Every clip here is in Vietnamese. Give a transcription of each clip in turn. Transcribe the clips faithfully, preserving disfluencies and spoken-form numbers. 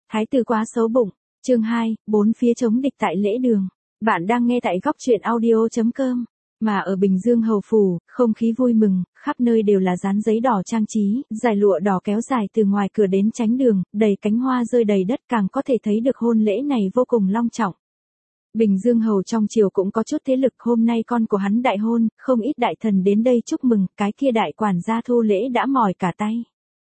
Thái tử quá xấu bụng. Chương hai, bốn phía chống địch tại lễ đường. Bạn đang nghe tại góc truyện audio chấm com. Mà ở Bình Dương Hầu Phủ, không khí vui mừng, khắp nơi đều là dán giấy đỏ trang trí, dải lụa đỏ kéo dài từ ngoài cửa đến chánh đường, đầy cánh hoa rơi đầy đất, càng có thể thấy được hôn lễ này vô cùng long trọng. Bình Dương Hầu trong triều cũng có chút thế lực, hôm nay con của hắn đại hôn, không ít đại thần đến đây chúc mừng, cái kia đại quản gia thu lễ đã mỏi cả tay.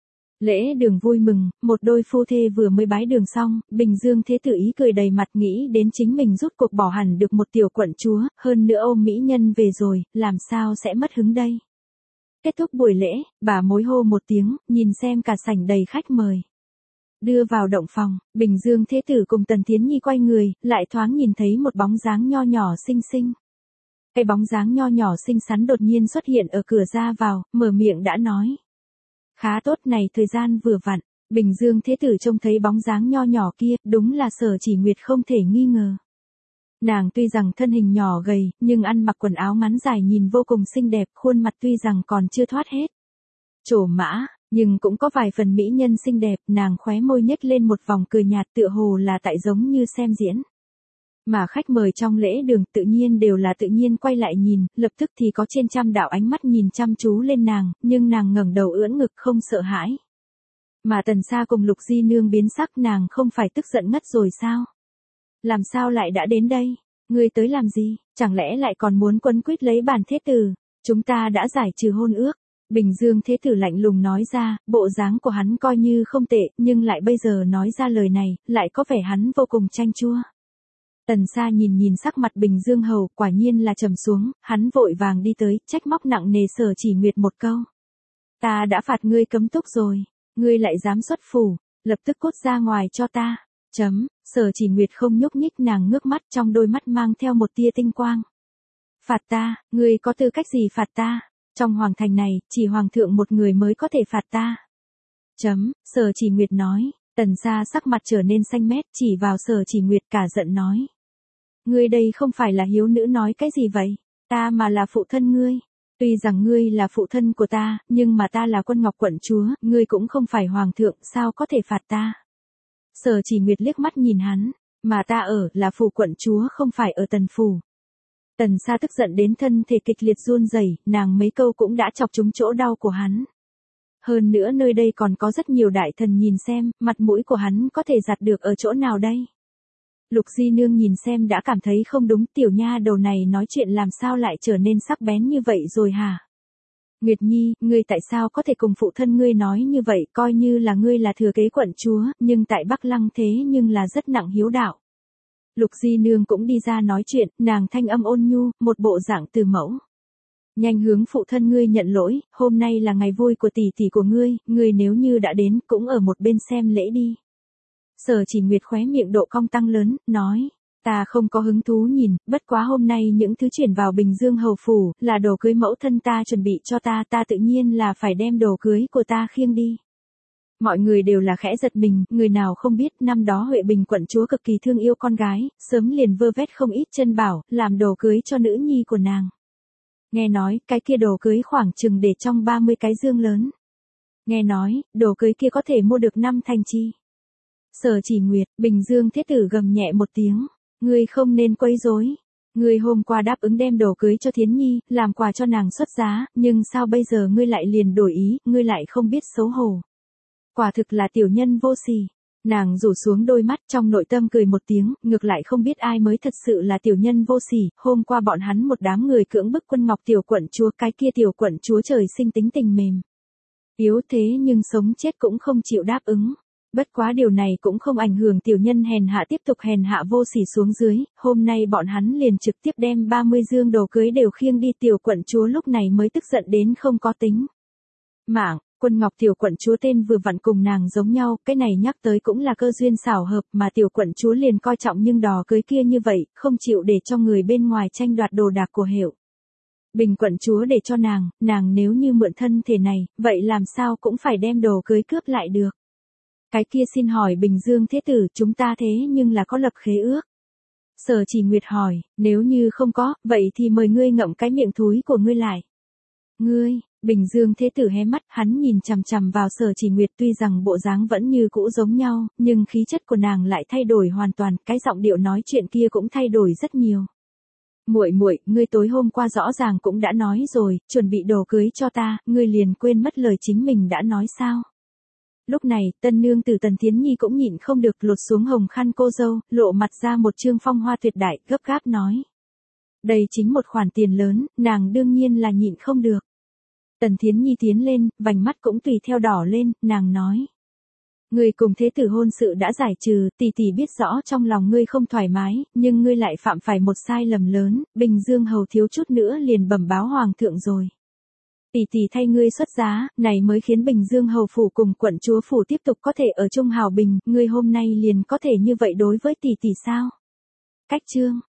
Lễ đường vui mừng, một đôi phu thê vừa mới bái đường xong, Bình Dương Thế Tử ý cười đầy mặt nghĩ đến chính mình rút cuộc bỏ hẳn được một tiểu quận chúa, hơn nữa ôm mỹ nhân về rồi, làm sao sẽ mất hứng đây. Kết thúc buổi lễ, bà mối hô một tiếng, nhìn xem cả sảnh đầy khách mời. Đưa vào động phòng, Bình Dương Thế Tử cùng Tần Thiến Nhi quay người, lại thoáng nhìn thấy một bóng dáng nho nhỏ xinh xinh. Cái bóng dáng nho nhỏ xinh xắn đột nhiên xuất hiện ở cửa ra vào, mở miệng đã nói. Khá tốt này, thời gian vừa vặn. Bình Dương Thế Tử trông thấy bóng dáng nho nhỏ kia, đúng là Sở Chỉ Nguyệt không thể nghi ngờ. Nàng tuy rằng thân hình nhỏ gầy, nhưng ăn mặc quần áo ngắn dài nhìn vô cùng xinh đẹp, khuôn mặt tuy rằng còn chưa thoát hết trổ mã, nhưng cũng có vài phần mỹ nhân xinh đẹp, nàng khóe môi nhếch lên một vòng cười nhạt tựa hồ là tại giống như xem diễn. Mà khách mời trong lễ đường tự nhiên đều là tự nhiên quay lại nhìn, lập tức thì có trên trăm đạo ánh mắt nhìn chăm chú lên nàng, nhưng nàng ngẩng đầu ưỡn ngực không sợ hãi. Mà Tần Sa cùng Lục Di Nương biến sắc, nàng không phải tức giận ngất rồi sao? Làm sao lại đã đến đây? Ngươi tới làm gì? Chẳng lẽ lại còn muốn quấn quýt lấy bản thế tử? Chúng ta đã giải trừ hôn ước. Bình Dương Thế Tử lạnh lùng nói ra, bộ dáng của hắn coi như không tệ, nhưng lại bây giờ nói ra lời này, lại có vẻ hắn vô cùng chanh chua. Tần Sa nhìn nhìn sắc mặt Bình Dương Hầu, quả nhiên là trầm xuống, hắn vội vàng đi tới, trách móc nặng nề Sở Chỉ Nguyệt một câu. Ta đã phạt ngươi cấm túc rồi, ngươi lại dám xuất phủ, lập tức cút ra ngoài cho ta. Chấm, Sở Chỉ Nguyệt không nhúc nhích, nàng ngước mắt, trong đôi mắt mang theo một tia tinh quang. Phạt ta, ngươi có tư cách gì phạt ta? Trong hoàng thành này, chỉ hoàng thượng một người mới có thể phạt ta. Chấm, Sở Chỉ Nguyệt nói. Tần Sa sắc mặt trở nên xanh mét, chỉ vào Sở Chỉ Nguyệt cả giận nói. Ngươi đây không phải là hiếu nữ nói cái gì vậy? Ta mà là phụ thân ngươi. Tuy rằng ngươi là phụ thân của ta, nhưng mà ta là Quân Ngọc quận chúa, ngươi cũng không phải hoàng thượng, sao có thể phạt ta? Sở Chỉ Nguyệt liếc mắt nhìn hắn, mà ta ở là phủ quận chúa không phải ở Tần phủ. Tần Sa tức giận đến thân thể kịch liệt run rẩy, nàng mấy câu cũng đã chọc trúng chỗ đau của hắn. Hơn nữa nơi đây còn có rất nhiều đại thần nhìn xem, mặt mũi của hắn có thể giặt được ở chỗ nào đây? Lục Di Nương nhìn xem đã cảm thấy không đúng, tiểu nha đầu này nói chuyện làm sao lại trở nên sắc bén như vậy rồi hả? Nguyệt Nhi, ngươi tại sao có thể cùng phụ thân ngươi nói như vậy, coi như là ngươi là thừa kế quận chúa, nhưng tại Bắc Lăng thế nhưng là rất nặng hiếu đạo. Lục Di Nương cũng đi ra nói chuyện, nàng thanh âm ôn nhu, một bộ dạng từ mẫu. Nhanh hướng phụ thân ngươi nhận lỗi, hôm nay là ngày vui của tỷ tỷ của ngươi, ngươi nếu như đã đến, cũng ở một bên xem lễ đi. Sở Chỉ Nguyệt khóe miệng độ cong tăng lớn, nói, ta không có hứng thú nhìn, bất quá hôm nay những thứ chuyển vào Bình Dương Hầu Phủ, là đồ cưới mẫu thân ta chuẩn bị cho ta, ta tự nhiên là phải đem đồ cưới của ta khiêng đi. Mọi người đều là khẽ giật mình, người nào không biết năm đó Huệ Bình quận chúa cực kỳ thương yêu con gái, sớm liền vơ vét không ít chân bảo, làm đồ cưới cho nữ nhi của nàng. Nghe nói, cái kia đồ cưới khoảng chừng để trong ba mươi cái dương lớn. Nghe nói, đồ cưới kia có thể mua được năm thành chi. Sở Chỉ Nguyệt, Bình Dương Thế Tử gầm nhẹ một tiếng. Ngươi không nên quấy rối. Ngươi hôm qua đáp ứng đem đồ cưới cho Thiến Nhi, làm quà cho nàng xuất giá, nhưng sao bây giờ ngươi lại liền đổi ý, ngươi lại không biết xấu hổ. Quả thực là tiểu nhân vô sỉ. Nàng rủ xuống đôi mắt, trong nội tâm cười một tiếng, ngược lại không biết ai mới thật sự là tiểu nhân vô sỉ, hôm qua bọn hắn một đám người cưỡng bức Quân Ngọc tiểu quận chúa, cái kia tiểu quận chúa trời sinh tính tình mềm yếu thế nhưng sống chết cũng không chịu đáp ứng. Bất quá điều này cũng không ảnh hưởng tiểu nhân hèn hạ tiếp tục hèn hạ vô sỉ xuống dưới, hôm nay bọn hắn liền trực tiếp đem ba mươi dương đồ cưới đều khiêng đi, tiểu quận chúa lúc này mới tức giận đến không có tính mạng. Quân Ngọc tiểu quận chúa tên vừa vặn cùng nàng giống nhau, cái này nhắc tới cũng là cơ duyên xảo hợp, mà tiểu quận chúa liền coi trọng nhưng đò cưới kia như vậy, không chịu để cho người bên ngoài tranh đoạt đồ đạc của Hiệu Bình quận chúa để cho nàng, nàng nếu như mượn thân thể này, vậy làm sao cũng phải đem đồ cưới cướp lại được. Cái kia xin hỏi Bình Dương Thế Tử, chúng ta thế nhưng là có lập khế ước. Sở Chỉ Nguyệt hỏi, nếu như không có, vậy thì mời ngươi ngậm cái miệng thúi của ngươi lại. Ngươi, Bình Dương Thế Tử hé mắt, hắn nhìn chằm chằm vào Sở Chỉ Nguyệt, tuy rằng bộ dáng vẫn như cũ giống nhau, nhưng khí chất của nàng lại thay đổi hoàn toàn, cái giọng điệu nói chuyện kia cũng thay đổi rất nhiều. Muội muội, ngươi tối hôm qua rõ ràng cũng đã nói rồi, chuẩn bị đồ cưới cho ta, ngươi liền quên mất lời chính mình đã nói sao? Lúc này, tân nương tử Tần Thiến Nhi cũng nhịn không được, lột xuống hồng khăn cô dâu, lộ mặt ra một trương phong hoa tuyệt đại, gấp gáp nói. Đây chính một khoản tiền lớn, nàng đương nhiên là nhịn không được. Tần Thiến Nhi tiến lên, vành mắt cũng tùy theo đỏ lên, nàng nói. Ngươi cùng thế tử hôn sự đã giải trừ, tỷ tỷ biết rõ trong lòng ngươi không thoải mái, nhưng ngươi lại phạm phải một sai lầm lớn, Bình Dương hầu thiếu chút nữa liền bẩm báo hoàng thượng rồi. Tỷ tỷ thay ngươi xuất giá, này mới khiến Bình Dương hầu phủ cùng quận chúa phủ tiếp tục có thể ở chung hào bình, ngươi hôm nay liền có thể như vậy đối với tỷ tỷ sao? Cách chương